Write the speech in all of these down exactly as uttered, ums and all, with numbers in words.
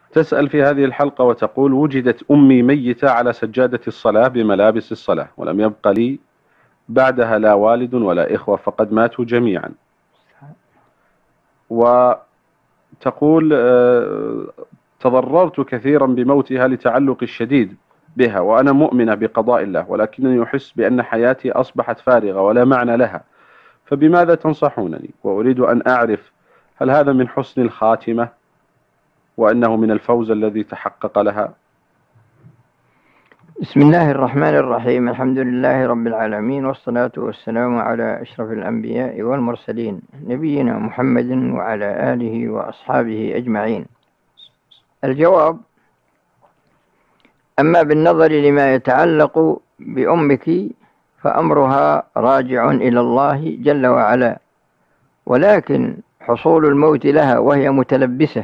تسأل في هذه الحلقة وتقول: وجدت أمي ميتة على سجادة الصلاة بملابس الصلاة، ولم يبق لي بعدها لا والد ولا إخوة، فقد ماتوا جميعا. وتقول: آه، تضررت كثيرا بموتها لتعلقي الشديد بها، وأنا مؤمنة بقضاء الله، ولكنني أحس بأن حياتي أصبحت فارغة ولا معنى لها، فبماذا تنصحونني؟ وأريد أن أعرف هل هذا من حسن الخاتمة وأنه من الفوز الذي تحقق لها؟ بسم الله الرحمن الرحيم. الحمد لله رب العالمين، والصلاة والسلام على أشرف الأنبياء والمرسلين، نبينا محمد وعلى آله وأصحابه أجمعين. الجواب: أما بالنظر لما يتعلق بأمك فأمرها راجع إلى الله جل وعلا، ولكن حصول الموت لها وهي متلبسة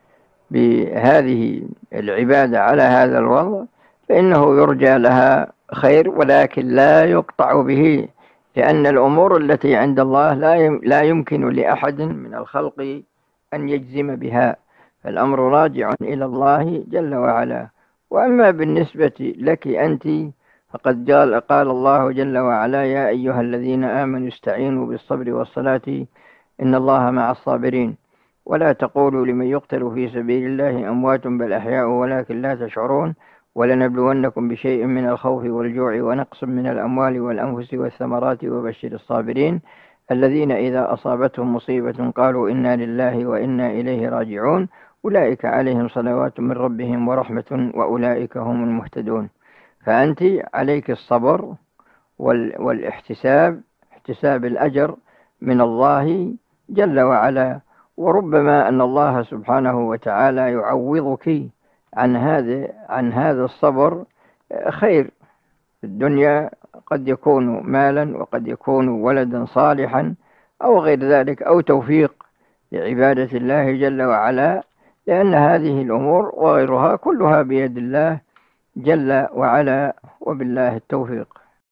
بهذه العبادة على هذا الوضع فإنه يرجى لها خير، ولكن لا يقطع به، لأن الأمور التي عند الله لا يمكن لأحد من الخلق أن يجزم بها، فالأمر راجع إلى الله جل وعلا. وأما بالنسبة لك أنت فقد قال, قال الله جل وعلا: يا أيها الذين آمنوا استعينوا بالصبر والصلاة إن الله مع الصابرين، ولا تقولوا لمن يقتل في سبيل الله أموات بل أحياء ولكن لا تشعرون، ولنبلونكم بشيء من الخوف والجوع ونقص من الأموال والأنفس والثمرات وبشر الصابرين الذين إذا أصابتهم مصيبة قالوا إنا لله وإنا إليه راجعون أولئك عليهم صلوات من ربهم ورحمة وأولئك هم المهتدون. فأنت عليك الصبر والاحتساب، احتساب الأجر من الله جل وعلا، وربما أن الله سبحانه وتعالى يعوضك عن هذا عن هذا الصبر خير في الدنيا، قد يكون مالا وقد يكون ولدا صالحا أو غير ذلك، أو توفيق لعبادة الله جل وعلا، لأن هذه الأمور وغيرها كلها بيد الله جل وعلا، وبالله التوفيق.